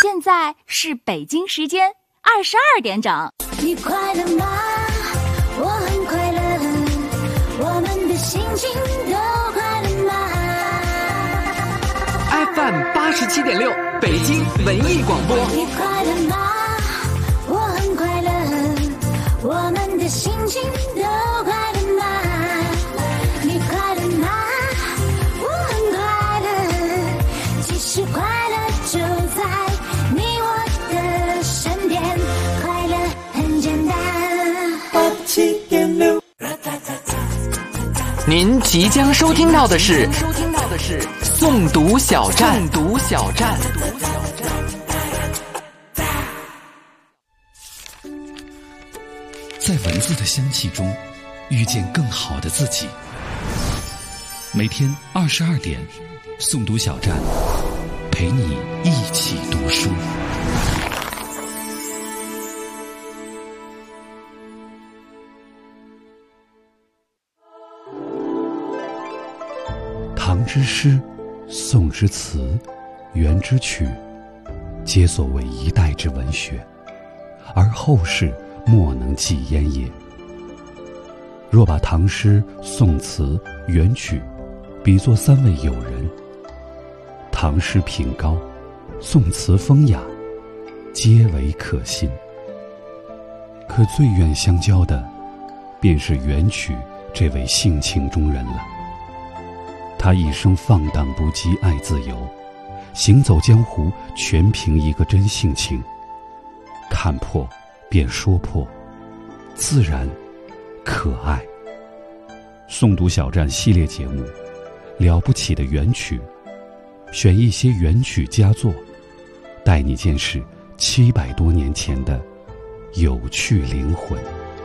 现在是北京时间22点整。 你快乐吗？我很快乐，我们的心情都快乐吗？ FM 87.6北京文艺广播。 你快乐吗？我很快乐，我们的心情都快乐吗？你快乐吗？我很快乐，其实快乐就在你我的身边，快乐很简单。87.6。 您即将收听到的是诵读小站。 在文字的香气中遇见更好的自己。每天22点，诵读小站陪你一起读书。唐之诗，宋之词，元之曲，皆所谓一代之文学，而后世莫能继焉也。若把唐诗、宋词、元曲比作三位友人，唐诗品高，宋词风雅，皆为可信。可最愿相交的，便是元曲这位性情中人了。他一生放荡不羁，爱自由，行走江湖全凭一个真性情，看破便说破，自然可爱。诵读小站系列节目，了不起的元曲，选一些元曲佳作，带你见识700多年前的有趣灵魂。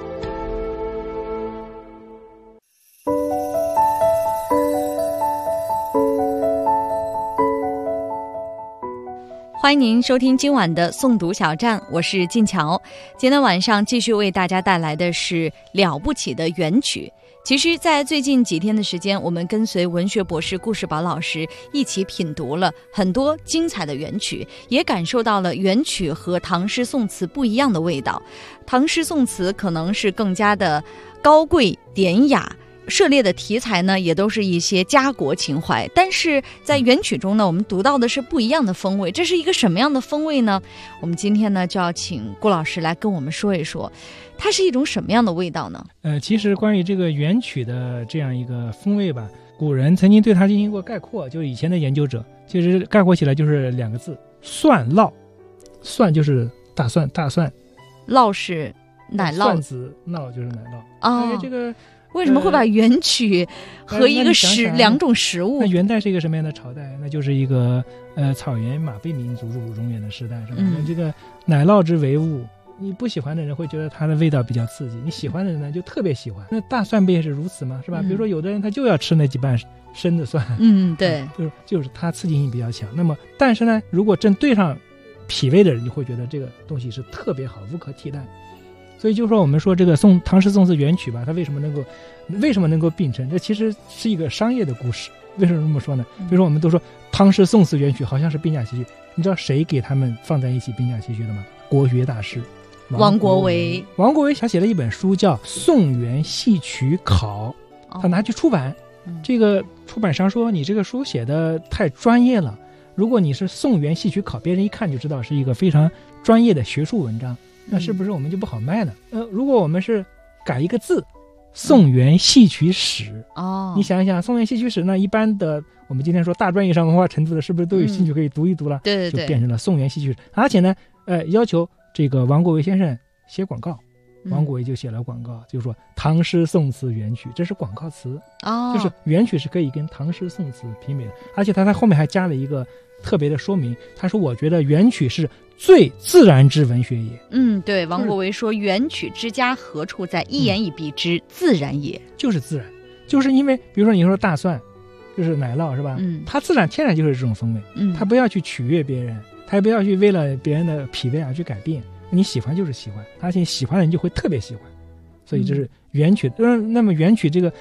欢迎您收听今晚的诵读小站，我是静乔。今天晚上继续为大家带来的是了不起的元曲。其实在最近几天的时间，我们跟随文学博士顾世宝老师一起品读了很多精彩的元曲，也感受到了元曲和唐诗宋词不一样的味道。唐诗宋词可能是更加的高贵典雅，涉猎的题材呢也都是一些家国情怀，但是在元曲中呢，我们读到的是不一样的风味。这是一个什么样的风味呢？我们今天呢就要请顾老师来跟我们说一说，它是一种什么样的味道呢？ 其实关于这个元曲的这样一个风味吧，古人曾经对它进行过概括，就是以前的研究者，其实概括起来就是2个字：蒜烙。蒜就是大蒜， 烙是奶酪， 蒜子，烙就是奶酪。这个为什么会把元曲和一个两种食物？ 那元代是一个什么样的朝代？那就是一个草原马背民族入入中原的时代，是吧？那这个奶酪之为物，你不喜欢的人会觉得它的味道比较刺激，你喜欢的人呢就特别喜欢。那大蒜不也是如此吗？是吧？比如说有的人他就要吃那几瓣生的蒜， 对， 就是它刺激性比较强。那么但是呢，如果正对上脾胃的人，你会觉得这个东西是特别好，无可替代。所以就说我们说这个唐诗宋词元曲吧，它为什么能够并称？这其实是一个商业的故事。为什么这么说呢？比如说我们都说唐诗宋词元曲好像是并驾齐驱，你知道谁给他们放在一起并驾齐驱的吗？国学大师王国维。 王国维他写了一本书叫《宋元戏曲考》，他拿去出版。这个出版商说你这个书写的太专业了，如果你是宋元戏曲考，别人一看就知道是一个非常专业的学术文章，那是不是我们就不好卖呢？如果我们是改一个字，宋元戏曲史，你想一想，宋元戏曲史呢，一般的我们今天说大专以上文化程度的，是不是都有兴趣可以读一读了？ 对， 就变成了宋元戏曲史。而且呢，要求这个王国维先生写广告，王国维就写了广告，就是说唐诗宋词元曲，这是广告词，就是元曲是可以跟唐诗宋词媲美的。而且他在后面还加了一个特别的说明，他说我觉得元曲是最自然之文学也。 对，王国维说元曲之佳何处在，一言以蔽之，自然也。 就是自然，就是因为比如说你说大蒜就是奶酪，是吧？它自然天然就是这种风味，它不要去取悦别人，它也不要去为了别人的脾胃而去改变，你喜欢就是喜欢，而且喜欢的人就会特别喜欢。所以这是元曲。那么元曲这个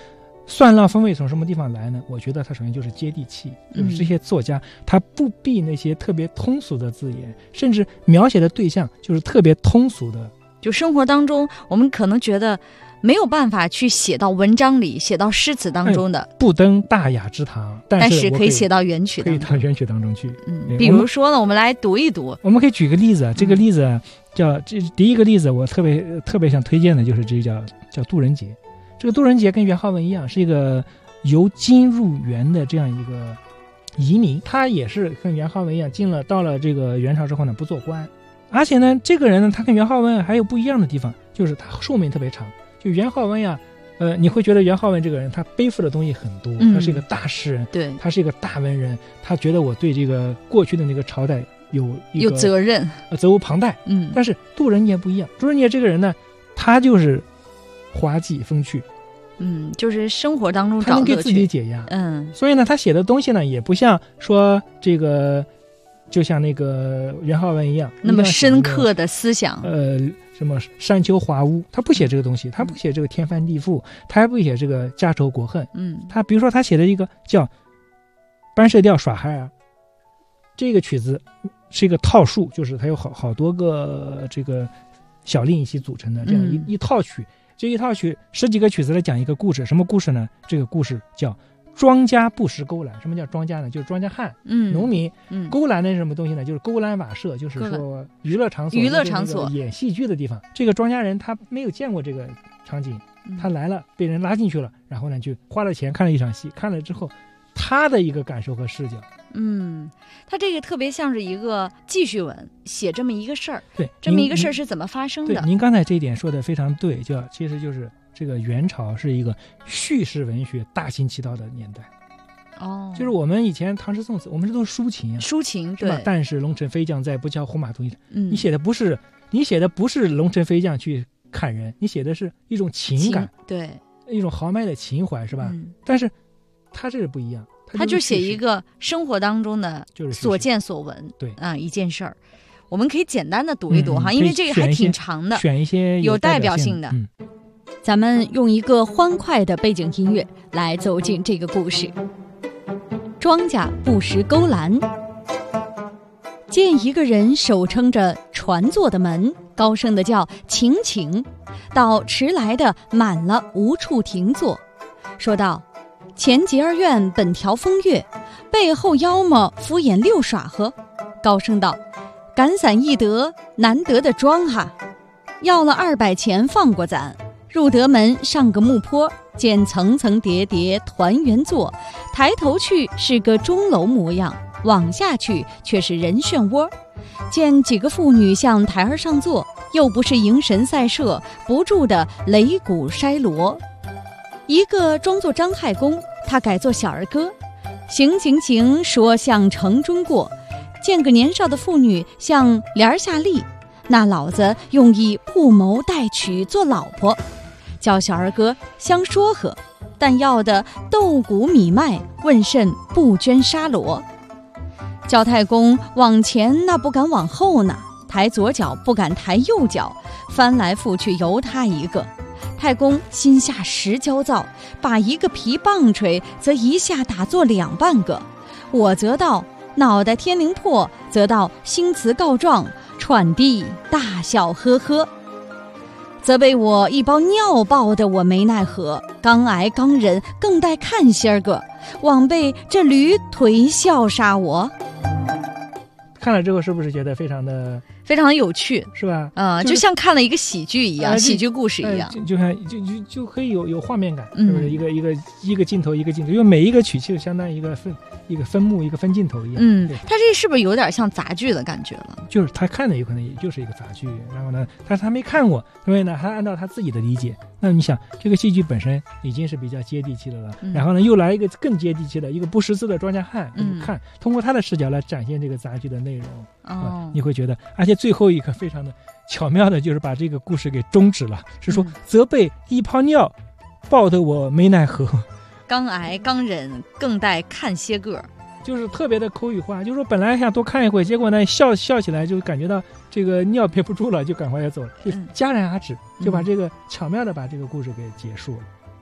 酸辣风味从什么地方来呢？我觉得它首先就是接地气，就是这些作家他不避那些特别通俗的字眼，甚至描写的对象就是特别通俗的。 就生活当中，我们可能觉得没有办法去写到文章里、写到诗词当中的， 不登大雅之堂，但是可以写到元曲当中， 可以到元曲当中去。 比如说呢，我们来读一读。 我们可以举个例子，这个例子叫第一个例子，我特别想推荐的就是这个叫杜人杰。这个杜人杰跟元好文一样，是一个由金入元的这样一个移民，他也是跟元好文一样，到了这个元朝之后呢，不做官，而且呢，这个人呢，他跟元好文还有不一样的地方，就是他寿命特别长。就元好文呀，你会觉得元好文这个人他背负的东西很多，他是一个大诗人， 对， 他是一个大文人，他觉得我对这个过去的那个朝代有责任， 责无旁贷。但是杜人杰不一样，杜人杰这个人呢，他就是滑稽风趣， 就是生活当中他能给自己解压，所以呢，他写的东西呢，也不像说这个，就像那个元好文一样那么深刻的思想， 什么山丘华屋，他不写这个东西，他不写这个天翻地覆，他还不写这个家仇国恨，他比如说他写的一个叫《班社调耍孩儿》，这个曲子是一个套数，就是它有好多个这个小令一起组成的这样一套曲，这一套曲10几个曲子来讲一个故事，什么故事呢？这个故事叫庄稼不识勾栏。什么叫庄稼呢？就是庄稼汉，农民。勾栏呢是什么东西呢？就是勾栏瓦舍，就是说娱乐场所演戏剧的地方。这个庄稼人他没有见过这个场景，他来了，被人拉进去了，然后呢就花了钱看了一场戏，看了之后他的一个感受和视角。 他这个特别像是一个记叙文，写这么一个事儿， 对， 这么一个事儿是怎么发生的？ 对，您刚才这一点说的非常对，其实就是这个元朝是一个叙事文学大行其道的年代。就是我们以前唐诗宋词，我们这都是抒情啊， 抒情，对。 但是龙城飞将在，不教胡马度。你写的不是龙城飞将去看人，你写的是一种情感， 对， 一种豪迈的情怀，是吧？但是他这是不一样。 他就写一个生活当中的所见所闻， 对一件事儿，我们可以简单的读一读哈，因为这个还挺长的， 选一些有代表性的。咱们用一个欢快的背景音乐来走进这个故事。庄稼不识勾栏，见一个人手撑着船座的门，高声的叫请请，到迟来的满了无处停坐，说道：前节儿院本条风月，背后妖么敷衍溜耍呵。高声道：赶伞易得，难得的庄哈。要了200钱放过咱。入得门上个木坡，见层层叠叠团圆座，抬头去是个钟楼模样，往下去却是人漩涡。见几个妇女向台儿上坐，又不是迎神赛射，不住的擂鼓筛锣。一个装作张太公，他改作小儿歌，行行行说向城中过。见个年少的妇女向帘下立，那老子用以布谋待娶做老婆。叫小儿歌相说和，但要的豆谷米麦，问甚不捐沙罗。叫太公往前那不敢往后呢，抬左脚不敢抬右脚，翻来覆去由他一个。太公心下实焦躁，把一个皮棒槌，则一下打作2半个。我则道脑袋天灵破，则道新词告状，喘地大笑呵呵。则被我一包尿爆的我没奈何，刚挨刚忍，更待看些儿个，枉被这驴腿笑杀我。 看了之后是不是觉得非常的有趣， 是吧？ 就像看了一个喜剧一样，喜剧故事一样， 就可以有画面感，是不是？一个镜头一个镜头，因为每一个曲就相当于一个分幕一个分镜头一样。 他这是不是有点像杂剧的感觉了？ 就是他看的有可能也就是一个杂剧，然后呢，他没看过，所以呢，他按照他自己的理解。那你想，这个戏剧本身已经是比较接地气的了，然后呢，又来一个更接地气的一个不识字的庄稼汉，看通过他的视角来展现这个杂剧的内容，你会觉得，而且最后一个非常的巧妙的，就是把这个故事给终止了，是说责备一泡尿，抱得我没奈何。 刚挨刚忍，更待看些个， 就是特别的口语化，就是说本来想多看一会，结果呢笑起来就感觉到这个尿憋不住了，就赶快要走了，就戛然而止，就把这个巧妙的把这个故事给结束了。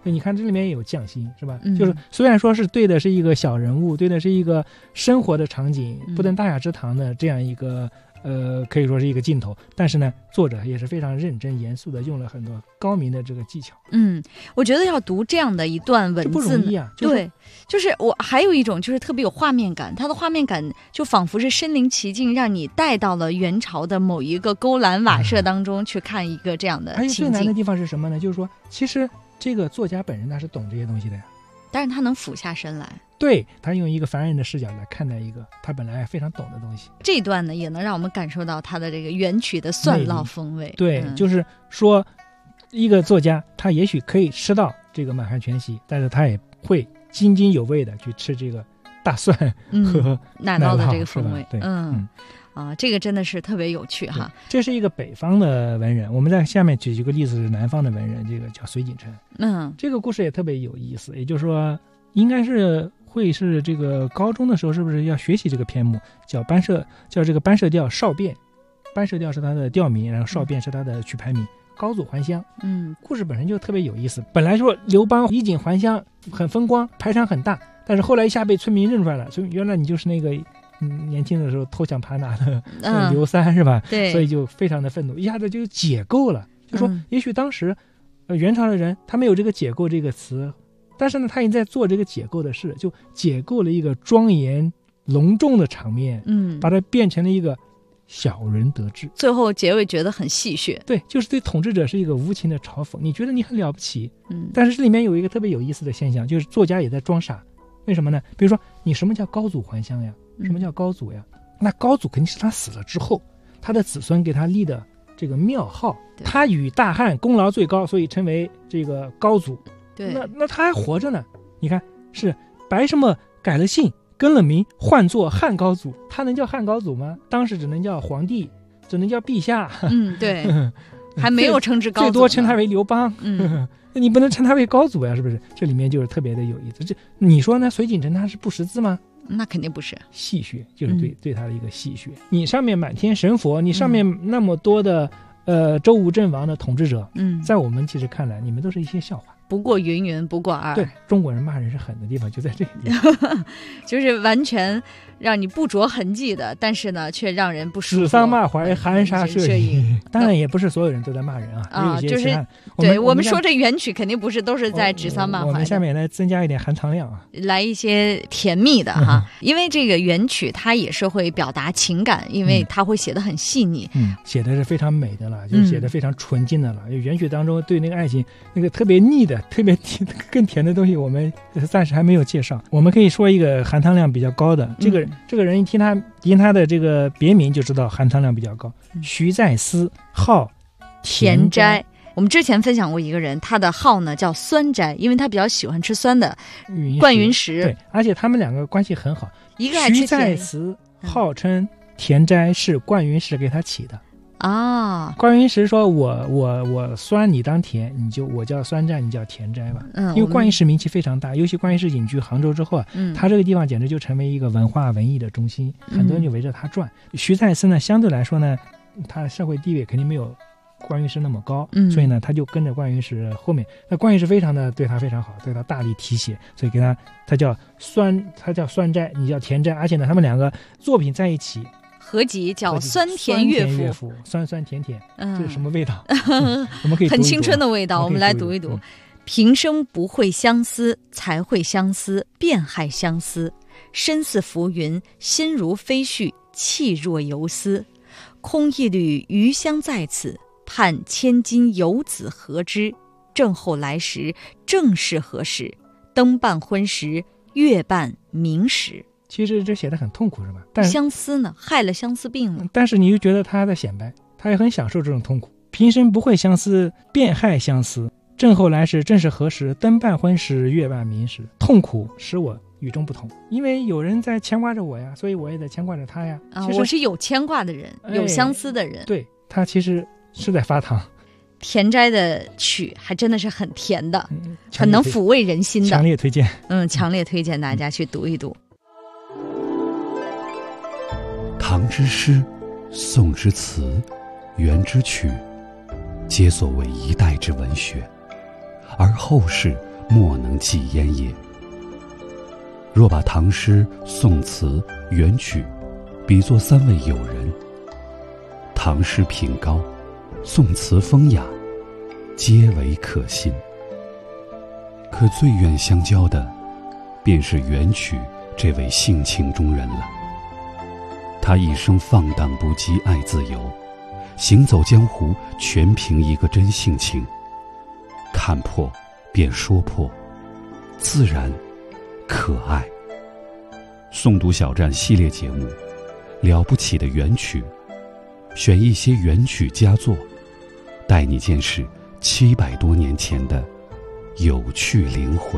你看这里面也有匠心，是吧？就是虽然说是对的是一个小人物，对的是一个生活的场景，不登大雅之堂的这样一个可以说是一个镜头，但是呢，作者也是非常认真严肃的用了很多高明的这个技巧。 我觉得要读这样的一段文字不容易啊。 对，就是我还有一种就是特别有画面感，它的画面感就仿佛是身临其境，让你带到了元朝的某一个勾栏瓦舍当中去看一个这样的情景。 而且最难的地方是什么呢？就是说，其实这个作家本人他是懂这些东西的呀， 但是他能俯下身来。 对，他用一个凡人的视角来看待一个他本来非常懂的东西。 这一段呢，也能让我们感受到他的这个元曲的酸辣风味。 对，就是说，一个作家他也许可以吃到这个满汉全席，但是他也会津津有味的去吃这个大蒜和奶酪的这个风味。 对， 这个真的是特别有趣哈。 这是一个北方的文人，我们在下面举一个例子是南方的文人，这个叫隋锦城。这个故事也特别有意思，也就是说，应该是会是这个高中的时候，是不是要学习这个篇目，叫这个班社调少变，班社调是他的调名，然后少变是他的曲牌名。高祖还乡，故事本身就特别有意思。本来说刘邦衣锦还乡很风光，排场很大，但是后来一下被村民认出来了，所以原来你就是那个年轻的时候偷抢爬拿的刘三，是吧？ 对， 所以就非常的愤怒，一下子就解构了。就说也许当时元朝的人他没有这个解构这个词，但是呢，他已经在做这个解构的事，就解构了一个庄严隆重的场面，把它变成了一个小人得志。 最后结尾觉得很戏谑。 对，就是对统治者是一个无情的嘲讽，你觉得你很了不起，但是这里面有一个特别有意思的现象，就是作家也在装傻。为什么呢？比如说，你什么叫高祖还乡呀？什么叫高祖呀？那高祖肯定是他死了之后，他的子孙给他立的这个庙号，他与大汉功劳最高，所以称为这个高祖。 对， 那他还活着呢。你看，是白什么改了姓，更了名，换作汉高祖，他能叫汉高祖吗？当时只能叫皇帝，只能叫陛下。 对，还没有称之高祖， 最多称他为刘邦。那你不能称他为高祖呀，是不是？这里面就是特别的有意思。这你说呢？隋锦城他是不识字吗？ 那肯定不是， 戏谑，就是对他的一个戏谑。你上面满天神佛，你上面那么多的周武阵亡的统治者，在我们其实看来，你们都是一些笑话。 不过云云不过尔。 对，中国人骂人是狠的地方就在这个地方， 就是完全让你不着痕迹的，但是呢，却让人不舒服。 指桑骂槐，含沙射影。当然也不是所有人都在骂人啊， 就是对我们说这元曲肯定不是都是在指桑骂槐。 我们下面来增加一点含糖量啊， 来一些甜蜜的哈，因为这个元曲它也是会表达情感，因为它会写得很细腻， 写的是非常美的了，就是写的非常纯净的了。元曲当中对那个爱情那个特别腻的、特别甜、更甜的东西，我们暂时还没有介绍。我们可以说一个含糖量比较高的，这个人一听他的这个别名就知道含糖量比较高。徐再思，号田斋。 我们之前分享过一个人，他的号呢叫酸斋，因为他比较喜欢吃酸的灌云石。 对，而且他们两个关系很好。 一个爱吃甜。 徐再思号称田斋是灌云石给他起的。灌云石说我酸你当甜，我叫酸斋，你叫田斋吧。因为灌云石名气非常大，尤其灌云石隐居杭州之后他这个地方简直就成为一个文化文艺的中心，很多人就围着他转。徐再思呢，相对来说呢，他的社会地位肯定没有灌云石那么高，所以呢，他就跟着灌云石后面。那灌云石非常的对他非常好，对他大力提携，所以给他叫酸斋，你叫田斋，而且呢，他们两个作品在一起。 合集叫酸甜乐府， 酸酸甜甜，这是什么味道？我们可以很青春的味道。我们来读一读：平生不会相思，才会相思，便害相思。身似浮云，心如飞絮，气若游丝。空一缕余香在此，盼千金游子何之？正后来时，正是何时？灯半昏时，月半明时。 其实这写得很痛苦，是吧？但相思呢，害了相思病了。 但是你又觉得他在显摆，他也很享受这种痛苦。平生不会相思，便害相思。正后来时，正是何时？灯半昏时，月半明时。痛苦使我与众不同，因为有人在牵挂着我呀，所以我也在牵挂着他呀。其实我是有牵挂的人，有相思的人。 对，他其实是在发糖。 田斋的曲还真的是很甜的，很能抚慰人心的， 强烈推荐。 强烈推荐大家去读一读。 唐之诗，宋之词，元之曲，皆所谓一代之文学，而后世莫能寄焉也。若把唐诗、宋词、元曲比作三位友人，唐诗品高，宋词风雅，皆为可信。可最愿相交的，便是元曲这位性情中人了。他一生放荡不羁，爱自由，行走江湖全凭一个真性情，看破便说破，自然可爱。诵读小站系列节目，了不起的元曲，选一些元曲佳作，带你见识700多年前的有趣灵魂。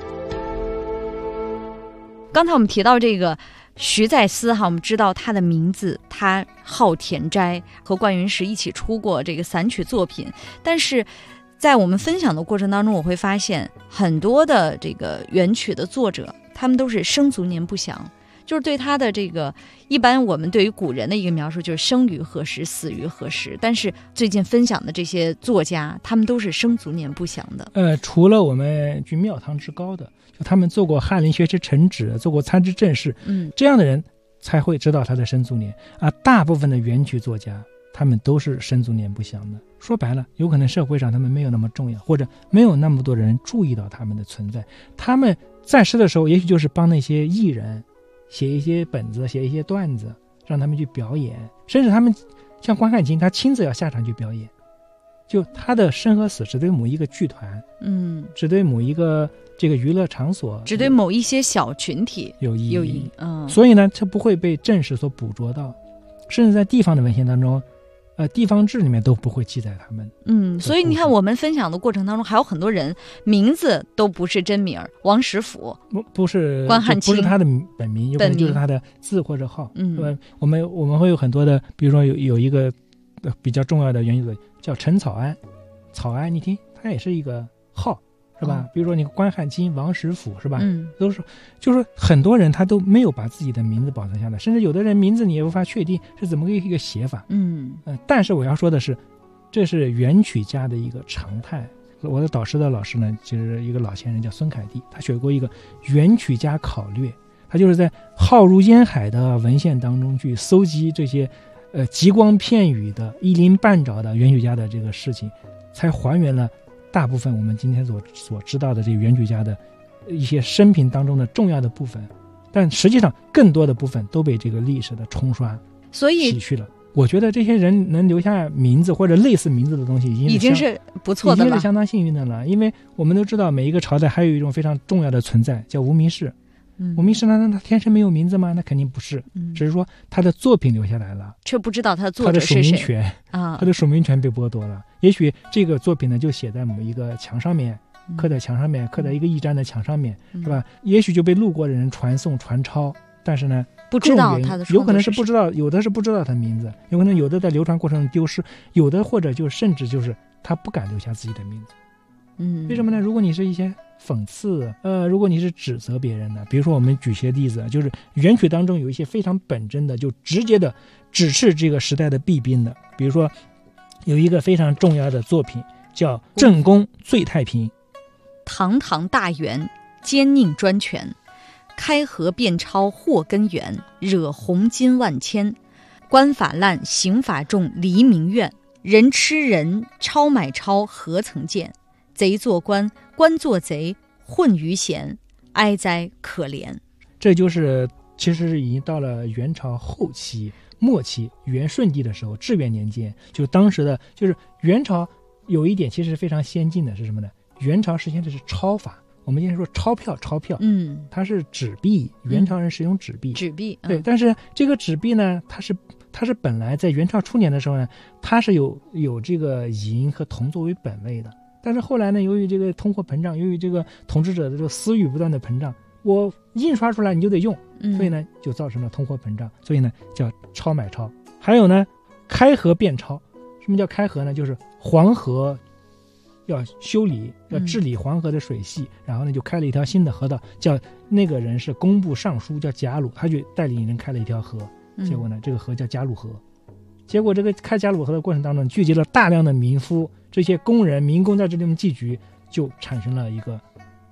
刚才我们提到这个徐再思哈，我们知道他的名字，他号田斋，和冠云石一起出过这个散曲作品。但是在我们分享的过程当中，我会发现很多的这个元曲的作者，他们都是生卒年不详，就是对他的这个，一般我们对于古人的一个描述就是生于何时，死于何时。但是最近分享的这些作家，他们都是生卒年不详的。 除了我们居庙堂之高的，就他们做过翰林学士陈旨，做过参知政事，这样的人才会知道他的生卒年啊。大部分的元曲作家，他们都是生卒年不详的。说白了，有可能社会上他们没有那么重要，或者没有那么多人注意到他们的存在。他们在世的时候，也许就是帮那些艺人写一些本子，写一些段子，让他们去表演，甚至他们像关汉卿，他亲自要下场去表演。就他的生和死只对某一个剧团，只对某一个这个娱乐场所， 只对某一些小群体有意义。所以呢，这不会被正史所捕捉到，甚至在地方的文献当中，地方志里面都不会记载他们。 所以你看，我们分享的过程当中，还有很多人名字都不是真名，王实甫不是关汉卿， 不是他的本名，有可能就是他的字或者号。我们会有很多的，比如说有一个比较重要的元曲叫陈草庵，草庵你听，它也是一个号，是吧？比如说你关汉卿、王实甫，是吧？都是，就是很多人他都没有把自己的名字保存下来，甚至有的人名字你也无法确定是怎么一个写法。但是我要说的是，这是元曲家的一个常态。我的导师的老师呢，就是一个老先人叫孙凯蒂，他写过一个元曲家考略，他就是在浩如烟海的文献当中去搜集这些极光片羽的一鳞半爪的元曲家的这个事情，才还原了大部分我们今天所知道的这个元曲家的一些生平当中的重要的部分，但实际上更多的部分都被这个历史的冲刷洗去了。我觉得这些人能留下名字或者类似名字的东西已经是不错的了， 已经是相当幸运的了。因为我们都知道每一个朝代还有一种非常重要的存在叫无名氏。无名氏呢，他天生没有名字吗？那肯定不是，只是说他的作品留下来了， 却不知道他的作者是谁。 他的署名权他的署名权被剥夺了。也许这个作品呢就写在某一个墙上面，刻在墙上面，刻在一个驿站的墙上面，是吧？也许就被路过的人传颂传抄，但是呢不知道他的， 有可能是不知道，有的是不知道他名字，有可能有的在流传过程中丢失，有的或者就甚至就是他不敢留下自己的名字。为什么呢？如果你是一些讽刺，如果你是指责别人的，比如说我们举些例子，就是元曲当中有一些非常本真的，就直接的指斥这个时代的弊病的。比如说有一个非常重要的作品叫《正宫醉太平》。 堂堂大元，奸佞专权，开河变抄祸根源，惹红金万千。官法滥，刑法重，黎民怨。人吃人，抄买抄，何曾见？贼做官，官做贼，混于闲，哀哉可怜。 这就是其实已经到了元朝后期末期元顺帝的时候，至元年间，就当时的就是元朝有一点其实非常先进的是什么呢？元朝实现的是钞法。我们今天说钞票，它是纸币，元朝人使用纸币，对。但是这个纸币呢，它是本来在元朝初年的时候呢，它是有这个银和铜作为本位的。但是后来呢，由于这个通货膨胀，由于这个统治者的这个私欲不断的膨胀，我印刷出来你就得用，所以呢就造成了通货膨胀，所以呢叫抄买抄。还有呢，开河变抄。什么叫开河呢？就是黄河要修理，要治理黄河的水系，然后呢就开了一条新的河道，叫那个人是工部尚书，叫贾鲁，他就带领人开了一条河，结果呢这个河叫贾鲁河。结果这个开贾鲁河的过程当中，聚集了大量的民夫，这些工人民工在这里面聚集，就产生了一个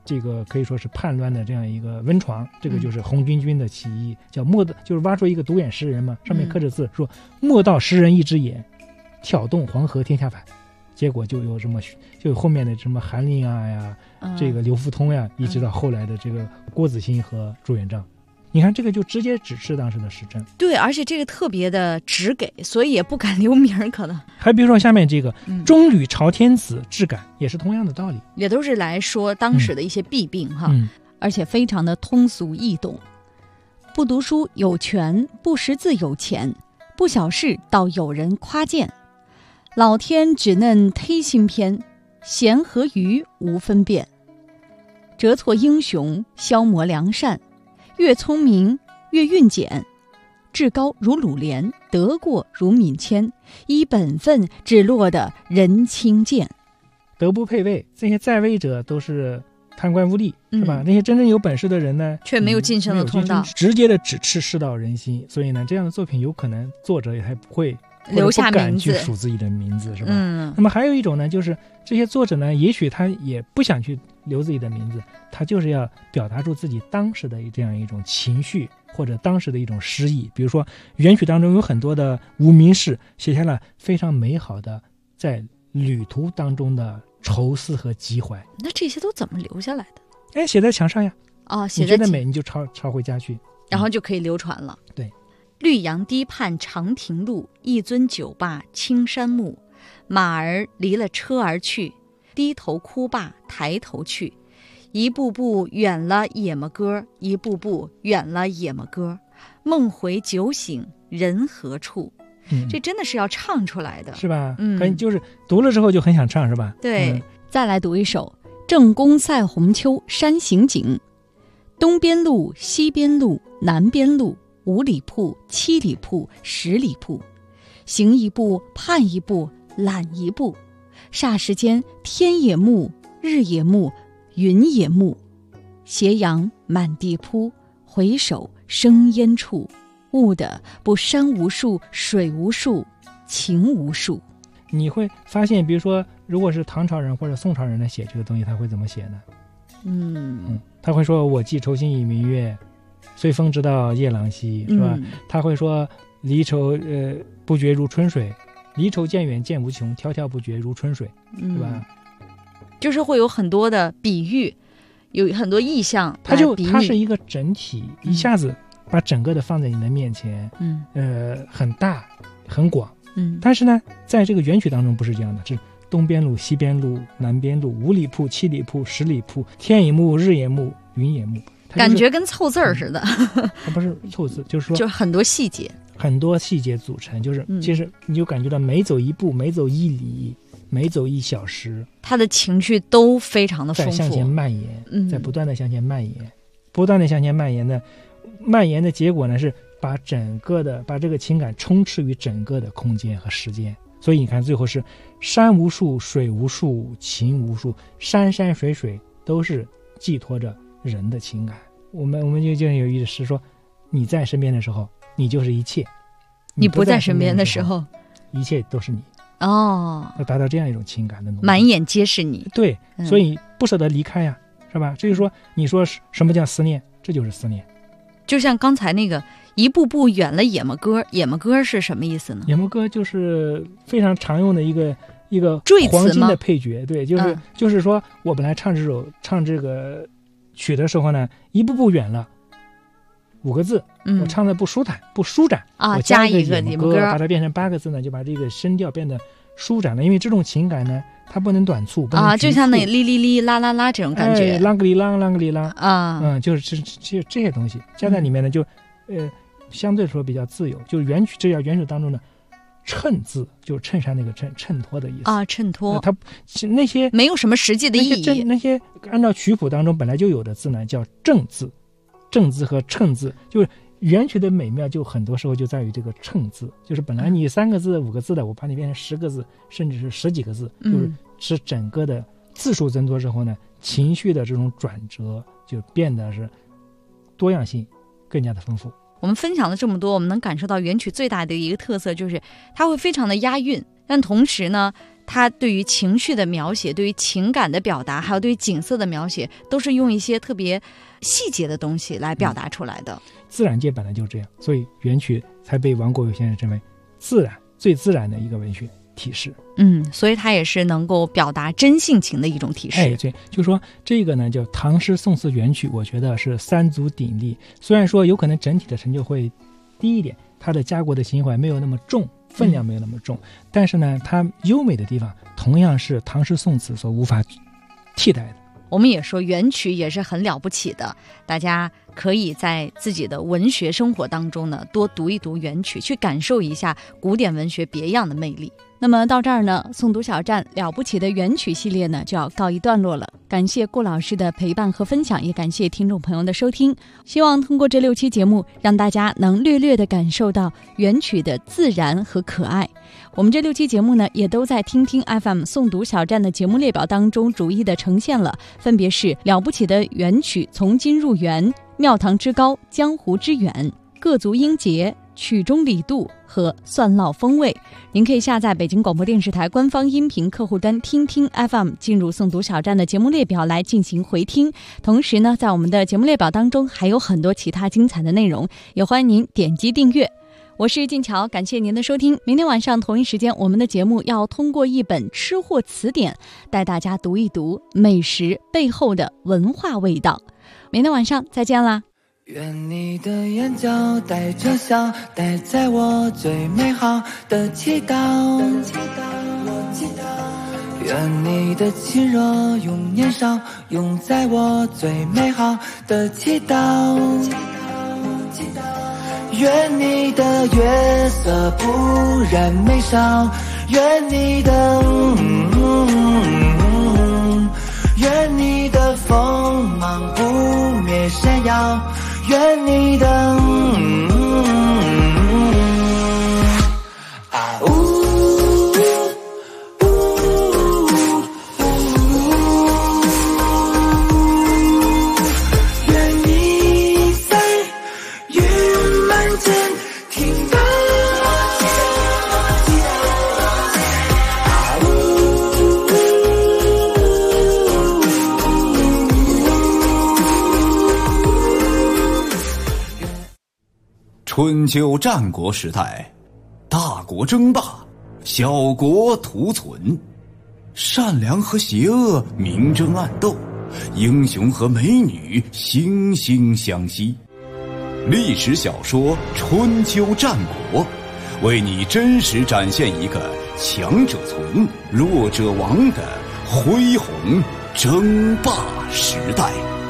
这个可以说是叛乱的这样一个温床，这个就是红巾军的起义，叫莫的，就是挖出一个独眼石人嘛，上面刻着字说莫道石人一只眼，挑动黄河天下反。结果就有后面的什么韩林啊呀，这个刘福通呀，一直到后来的这个郭子兴和朱元璋。你看这个就直接指示当时的时政。 对，而且这个特别的直给，所以也不敢留名可能。 还比如说下面这个中履朝天子质感，也是同样的道理， 也都是来说当时的一些弊病哈，而且非常的通俗易懂。不读书有权，不识字有钱，不小事倒有人夸荐。老天只嫩忒心偏，贤和愚无分辨。折挫英雄，消磨良善，越聪明越运简。志高如鲁连，得过如闵谦，依本分只落得人轻贱。 德不配位，这些在位者都是贪官污吏，是吧？那些真正有本事的人呢， 却没有晋升的通道， 直接的指斥世道人心。所以呢，这样的作品有可能作者也还不会留下名字， 不敢去数自己的名字，是吧？那么还有一种呢，就是这些作者呢，也许他也不想去留自己的名字，他就是要表达出自己当时的这样一种情绪，或者当时的一种诗意。比如说元曲当中有很多的无名氏，写下了非常美好的在旅途当中的愁思和疾怀。 那这些都怎么留下来的？ 哎，写在墙上呀。 写在你觉得美，你就抄回家去， 然后就可以流传了。 对。 绿杨堤畔长亭路，一尊酒罢青山暮。马儿离了车儿去，低头哭罢抬头去。一步步远了野么歌，一步步远了野么歌。梦回酒醒人何处？这真的是要唱出来的， 是吧？就是读了之后就很想唱，是吧？ 对。再来读一首《正宫赛红秋山行景》。东边路，西边路，南边路，5里铺，7里铺，10里铺，行一步盼一步懒一步，霎时间天也暮，日也暮，云也暮，斜阳满地铺，回首生烟处，悟得不山无数，水无数，情无数。 你会发现，比如说如果是唐朝人或者宋朝人来写这个东西，他会怎么写呢？他会说我寄愁心以明月，随风直到夜郎西，是吧？他会说离愁不绝如春水，离愁渐远渐无穷，迢迢不绝如春水，是吧？ 就是会有很多的比喻，有很多意象，它是一个整体，一下子把整个的放在你的面前，很大很广，但是呢，在这个元曲当中不是这样的，是东边路，西边路，南边路，5里铺，7里铺，10里铺，天也暮，日也暮，云也暮， 感觉跟凑字儿似的。 它不是凑字，就是说， 就是很多细节组成，就是其实你就感觉到每走一步，每走1里，每走1小时， 他的情绪都非常的丰富， 在向前蔓延，在不断的向前蔓延，不断的向前蔓延的，蔓延的结果呢是把这个情感充斥于整个的空间和时间。所以你看最后是山无数，水无数，情无数，山山水水都是寄托着人的情感。我们就有一诗说，你在身边的时候你就是一切， 你不在身边的时候一切都是你。 要达到这样一种情感的浓度， 满眼皆是你。 对，所以不舍得离开呀，是吧？这就是说，你说什么叫思念？这就是思念。 就像刚才那个一步步远了野么歌，野么歌是什么意思呢？ 野么歌就是非常常用的一个黄金的配角。对，就是说我本来唱这个曲的时候呢，一步步远了5个字，我唱的不舒坦不舒展我加一个野么歌，把它变成8个字呢，就把这个声调变得舒展了。因为这种情感呢，它不能短促，不能就像那哩哩哩啦啦啦这种感觉， 啷个哩啷啷个哩啷就是这些东西加在里面呢，就相对来说比较自由。就是元曲当中的衬字，就是衬衫那个衬托的意思衬托。 它那些没有什么实际的意义， 那些按照曲谱当中本来就有的字呢，叫正字。正字和衬字，就是元曲的美妙，就很多时候就在于这个衬字，就是本来你3个字、5个字的，我把你变成10个字，甚至是10几个字，就是整个的字数增多之后呢，情绪的这种转折就变得是多样性更加的丰富。 我们分享了这么多，我们能感受到元曲最大的一个特色就是它会非常的押韵，但同时呢， 它对于情绪的描写，对于情感的表达，还有对于景色的描写，都是用一些特别细节的东西来表达出来的。 自然界本来就这样，所以元曲才被王国维先生称为自然最自然的一个文学体式。 所以它也是能够表达真性情的一种体式。 对，就说这个呢叫唐诗宋词元曲，我觉得是三足鼎立。虽然说有可能整体的成就会低一点，它的家国的情怀没有那么重，分量没有那么重，但是呢它优美的地方同样是唐诗宋词所无法替代的。 我们也说元曲也是很了不起的，大家可以在自己的文学生活当中呢多读一读元曲，去感受一下古典文学别样的魅力。那么到这儿呢，诵读小站了不起的元曲系列呢就要告一段落了。感谢顾老师的陪伴和分享，也感谢听众朋友的收听。希望通过这6期节目，让大家能略略地感受到元曲的自然和可爱。我们这6期节目呢，也都在听听 FM 诵读小站的节目列表当中逐一的呈现了，分别是了不起的元曲从今入园、庙堂之高、江湖之远、各族英杰、曲中里度和蒜烙风味。您可以下载北京广播电视台官方音频客户端听听 FM， 进入诵读小站的节目列表来进行回听。同时呢，在我们的节目列表当中还有很多其他精彩的内容，也欢迎您点击订阅。我是静乔，感谢您的收听。明天晚上同一时间，我们的节目要通过一本吃货词典，带大家读一读美食背后的文化味道。明天晚上再见啦！ 愿你的眼角带着笑，带在我最美好的祈祷。愿你的亲热永年少，永在我最美好的祈祷。愿你的月色不染眉梢，愿你的愿你的锋芒不灭闪耀，愿你的春秋战国时代，大国争霸，小国图存，善良和邪恶明争暗斗，英雄和美女惺惺相惜。历史小说《春秋战国》，为你真实展现一个强者存，弱者亡的恢宏争霸时代。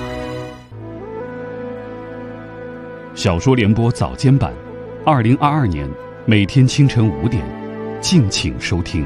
小说联播早间版，2022年每天清晨5点，敬请收听。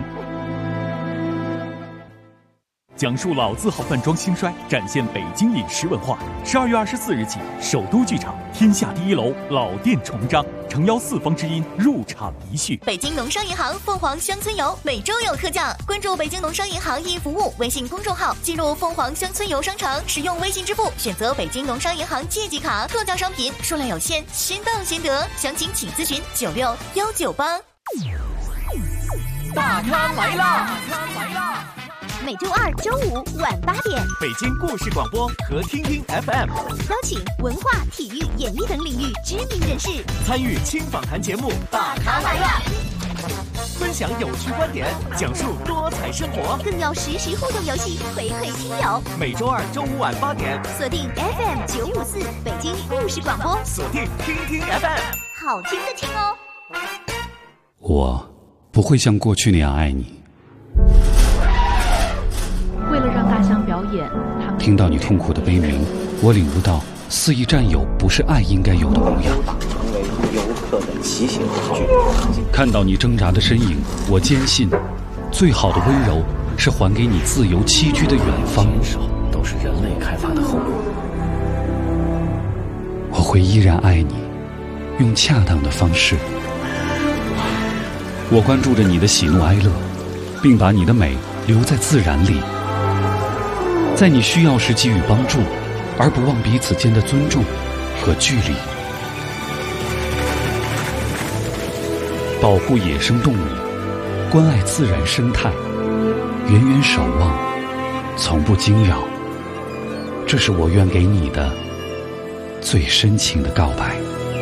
讲述老字号饭庄兴衰，展现北京饮食文化。12月24日起，首都剧场天下第一楼老店重张，诚邀四方之音入场一叙。 北京农商银行凤凰乡村游每周有特价，关注北京农商银行一服务微信公众号，进入凤凰乡村游商城，使用微信支付，选择北京农商银行借记卡，特价商品数量有限，先到先得，详情请咨询961988。 大咖来啦！ 每周2、周5晚8点， 北京故事广播和听听 FM 邀请文化、体育、演艺等领域知名人士参与轻访谈节目《大咖来啦》，分享有趣观点，讲述多彩生活， 更有实时互动游戏回馈听友。 每周2、周5晚8点， 锁定 FM 954北京故事广播， 锁定听听 FM， 好听的听哦。 我不会像过去那样爱你。 为了让大象表演，他们听到你痛苦的悲鸣，我领悟到肆意占有不是爱应该有的模样。 成为游客的骑行工具。 看到你挣扎的身影，我坚信，最好的温柔是还给你自由栖居的远方。 都是人类开发的后果。 我会依然爱你，用恰当的方式。我关注着你的喜怒哀乐，并把你的美留在自然里。在你需要时给予帮助，而不忘彼此间的尊重和距离。保护野生动物，关爱自然生态， 远远守望，从不惊扰。这是我愿给你的最深情的告白。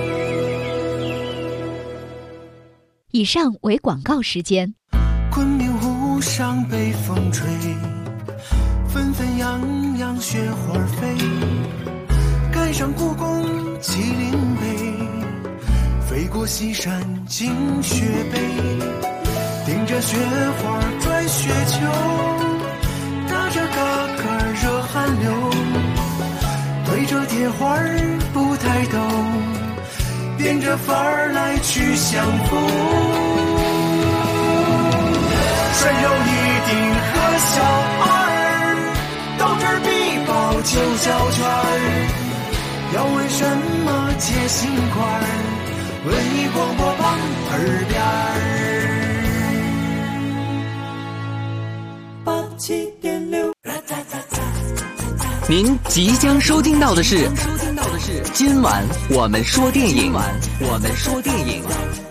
以上为广告时间。 昆明湖上北风吹，纷纷扬扬雪花飞，赶上故宫麒麟碑，飞过西山惊雪北，顶着雪花转雪球，打着嘎嘎热汗流，对着铁环不抬头，变着法儿来去相逢。顺手一顶和小二，斗智必报九小圈儿。要问什么解心宽，文艺广播榜耳边儿。87.6。 您即将收听到的是今晚我们说电影。